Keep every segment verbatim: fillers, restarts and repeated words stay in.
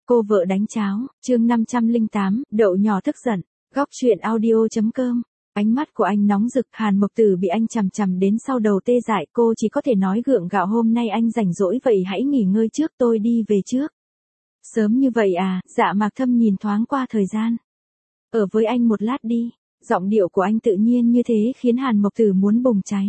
Cô vợ đánh cháo, chương năm trăm lẻ tám, đậu nhỏ tức giận. Góc truyện audio.com. Ánh mắt của anh nóng rực, Hàn Mộc Tử bị anh chằm chằm đến sau đầu tê dại, cô chỉ có thể nói gượng gạo hôm nay anh rảnh rỗi vậy hãy nghỉ ngơi trước tôi đi về trước. Sớm như vậy à, Dạ Mạc Thâm nhìn thoáng qua thời gian. Ở với anh một lát đi, giọng điệu của anh tự nhiên như thế khiến Hàn Mộc Tử muốn bùng cháy.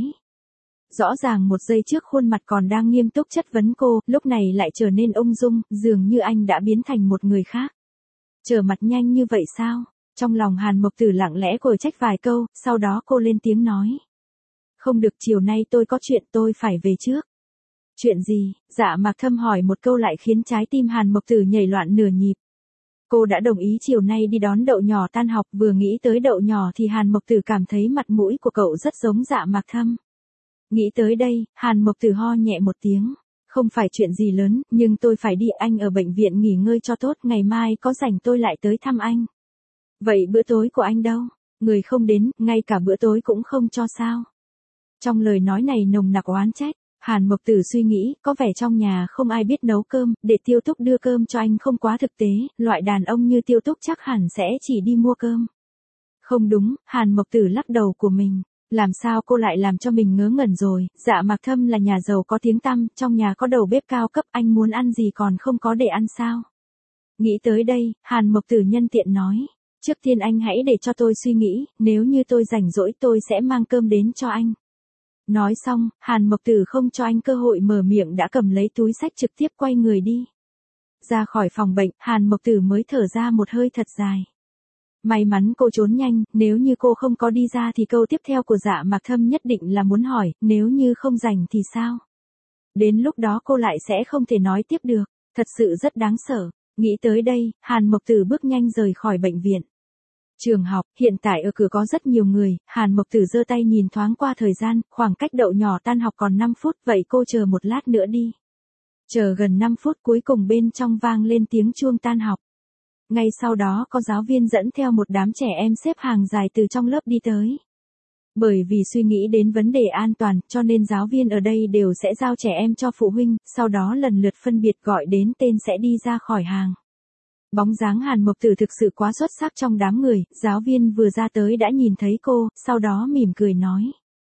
Rõ ràng một giây trước khuôn mặt còn đang nghiêm túc chất vấn cô, lúc này lại trở nên ung dung, dường như anh đã biến thành một người khác. Trở mặt nhanh như vậy sao? Trong lòng Hàn Mộc Tử lặng lẽ cồi trách vài câu, sau đó cô lên tiếng nói. Không được, chiều nay tôi có chuyện tôi phải về trước. Chuyện gì? Dạ Mạc Thâm hỏi một câu lại khiến trái tim Hàn Mộc Tử nhảy loạn nửa nhịp. Cô đã đồng ý chiều nay đi đón Đậu Nhỏ tan học, vừa nghĩ tới Đậu Nhỏ thì Hàn Mộc Tử cảm thấy mặt mũi của cậu rất giống Dạ Mạc Thâm. Nghĩ tới đây, Hàn Mộc Tử ho nhẹ một tiếng. Không phải chuyện gì lớn, nhưng tôi phải đi, anh ở bệnh viện nghỉ ngơi cho tốt, ngày mai có rảnh tôi lại tới thăm anh. Vậy bữa tối của anh đâu? Người không đến, ngay cả bữa tối cũng không cho sao? Trong lời nói này nồng nặc oán trách, Hàn Mộc Tử suy nghĩ, có vẻ trong nhà không ai biết nấu cơm, để Tiêu Túc đưa cơm cho anh không quá thực tế, loại đàn ông như Tiêu Túc chắc hẳn sẽ chỉ đi mua cơm. Không đúng, Hàn Mộc Tử lắc đầu của mình. Làm sao cô lại làm cho mình ngớ ngẩn rồi, Dạ Mạc Thâm là nhà giàu có tiếng tăm, trong nhà có đầu bếp cao cấp, anh muốn ăn gì còn không có để ăn sao? Nghĩ tới đây, Hàn Mộc Tử nhân tiện nói, trước tiên anh hãy để cho tôi suy nghĩ, nếu như tôi rảnh rỗi tôi sẽ mang cơm đến cho anh. Nói xong, Hàn Mộc Tử không cho anh cơ hội mở miệng đã cầm lấy túi xách trực tiếp quay người đi. Ra khỏi phòng bệnh, Hàn Mộc Tử mới thở ra một hơi thật dài. May mắn cô trốn nhanh, nếu như cô không có đi ra thì câu tiếp theo của Dạ Mạc Thâm nhất định là muốn hỏi, nếu như không rảnh thì sao? Đến lúc đó cô lại sẽ không thể nói tiếp được, thật sự rất đáng sợ. Nghĩ tới đây, Hàn Mộc Tử bước nhanh rời khỏi bệnh viện. Trường học, hiện tại ở cửa có rất nhiều người, Hàn Mộc Tử giơ tay nhìn thoáng qua thời gian, khoảng cách Đậu Nhỏ tan học còn năm phút, vậy cô chờ một lát nữa đi. Chờ gần năm phút cuối cùng bên trong vang lên tiếng chuông tan học. Ngay sau đó có giáo viên dẫn theo một đám trẻ em xếp hàng dài từ trong lớp đi tới. Bởi vì suy nghĩ đến vấn đề an toàn, cho nên giáo viên ở đây đều sẽ giao trẻ em cho phụ huynh, sau đó lần lượt phân biệt gọi đến tên sẽ đi ra khỏi hàng. Bóng dáng Hàn Mộc Tử thực sự quá xuất sắc trong đám người, giáo viên vừa ra tới đã nhìn thấy cô, sau đó mỉm cười nói.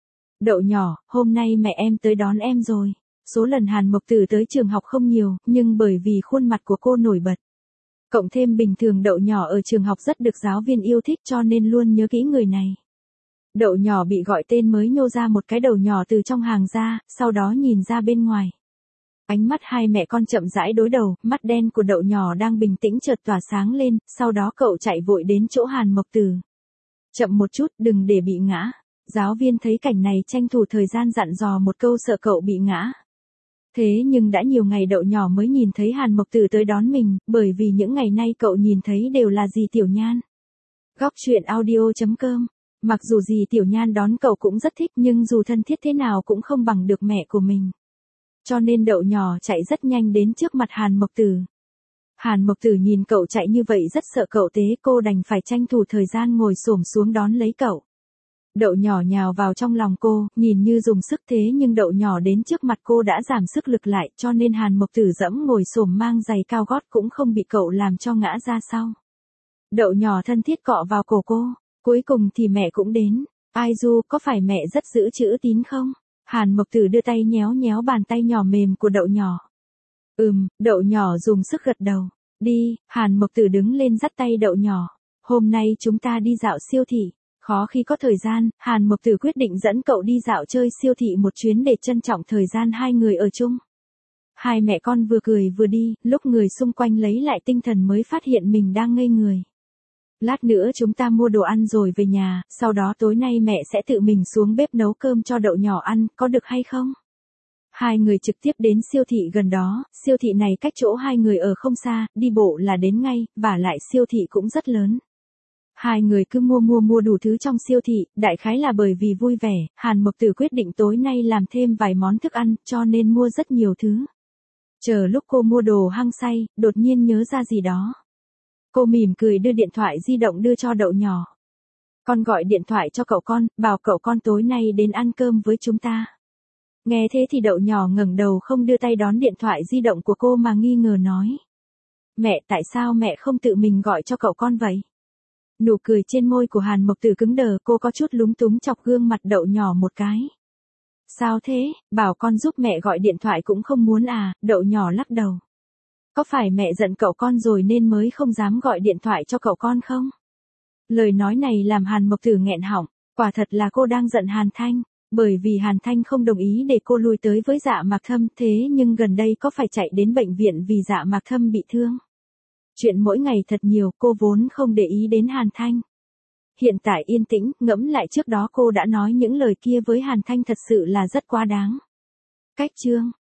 Đậu Nhỏ, hôm nay mẹ em tới đón em rồi. Số lần Hàn Mộc Tử tới trường học không nhiều, nhưng bởi vì khuôn mặt của cô nổi bật. Cộng thêm bình thường Đậu Nhỏ ở trường học rất được giáo viên yêu thích cho nên luôn nhớ kỹ người này. Đậu Nhỏ bị gọi tên mới nhô ra một cái đầu nhỏ từ trong hàng ra, sau đó nhìn ra bên ngoài. Ánh mắt hai mẹ con chậm rãi đối đầu, mắt đen của Đậu Nhỏ đang bình tĩnh chợt tỏa sáng lên, sau đó cậu chạy vội đến chỗ Hàn Mộc Tử. Chậm một chút, đừng để bị ngã. Giáo viên thấy cảnh này tranh thủ thời gian dặn dò một câu sợ cậu bị ngã. Thế nhưng đã nhiều ngày Đậu Nhỏ mới nhìn thấy Hàn Mộc Tử tới đón mình, bởi vì những ngày nay cậu nhìn thấy đều là dì Tiểu Nhan. Góc truyện audio.com. Mặc dù dì Tiểu Nhan đón cậu cũng rất thích nhưng dù thân thiết thế nào cũng không bằng được mẹ của mình. Cho nên Đậu Nhỏ chạy rất nhanh đến trước mặt Hàn Mộc Tử. Hàn Mộc Tử nhìn cậu chạy như vậy rất sợ cậu tế, cô đành phải tranh thủ thời gian ngồi xổm xuống đón lấy cậu. Đậu Nhỏ nhào vào trong lòng cô, nhìn như dùng sức thế nhưng Đậu Nhỏ đến trước mặt cô đã giảm sức lực lại, cho nên Hàn Mộc Tử dẫm ngồi xổm mang giày cao gót cũng không bị cậu làm cho ngã ra sau. Đậu Nhỏ thân thiết cọ vào cổ cô, cuối cùng thì mẹ cũng đến. Ai Du, có phải mẹ rất giữ chữ tín không? Hàn Mộc Tử đưa tay nhéo nhéo bàn tay nhỏ mềm của Đậu Nhỏ. Ừm, Đậu Nhỏ dùng sức gật đầu. Đi, Hàn Mộc Tử đứng lên dắt tay Đậu Nhỏ. Hôm nay chúng ta đi dạo siêu thị. Khó khi có thời gian, Hàn Mộc Tử quyết định dẫn cậu đi dạo chơi siêu thị một chuyến để trân trọng thời gian hai người ở chung. Hai mẹ con vừa cười vừa đi, lúc người xung quanh lấy lại tinh thần mới phát hiện mình đang ngây người. Lát nữa chúng ta mua đồ ăn rồi về nhà, sau đó tối nay mẹ sẽ tự mình xuống bếp nấu cơm cho Đậu Nhỏ ăn, có được hay không? Hai người trực tiếp đến siêu thị gần đó, siêu thị này cách chỗ hai người ở không xa, đi bộ là đến ngay, vả lại siêu thị cũng rất lớn. Hai người cứ mua mua mua đủ thứ trong siêu thị, đại khái là bởi vì vui vẻ, Hàn Mộc Tử quyết định tối nay làm thêm vài món thức ăn, cho nên mua rất nhiều thứ. Chờ lúc cô mua đồ hăng say, đột nhiên nhớ ra gì đó. Cô mỉm cười đưa điện thoại di động đưa cho Đậu Nhỏ. Con gọi điện thoại cho cậu con, bảo cậu con tối nay đến ăn cơm với chúng ta. Nghe thế thì Đậu Nhỏ ngẩng đầu không đưa tay đón điện thoại di động của cô mà nghi ngờ nói. Mẹ, tại sao mẹ không tự mình gọi cho cậu con vậy? Nụ cười trên môi của Hàn Mộc Tử cứng đờ, cô có chút lúng túng chọc gương mặt Đậu Nhỏ một cái. Sao thế, bảo con giúp mẹ gọi điện thoại cũng không muốn à? Đậu Nhỏ lắc đầu. Có phải mẹ giận cậu con rồi nên mới không dám gọi điện thoại cho cậu con không? Lời nói này làm Hàn Mộc Tử nghẹn họng, quả thật là cô đang giận Hàn Thanh, bởi vì Hàn Thanh không đồng ý để cô lui tới với Dạ Mạc Thâm, thế nhưng gần đây có phải chạy đến bệnh viện vì Dạ Mạc Thâm bị thương. Chuyện mỗi ngày thật nhiều, cô vốn không để ý đến Hàn Thanh. Hiện tại yên tĩnh, ngẫm lại trước đó cô đã nói những lời kia với Hàn Thanh thật sự là rất quá đáng. Cách chương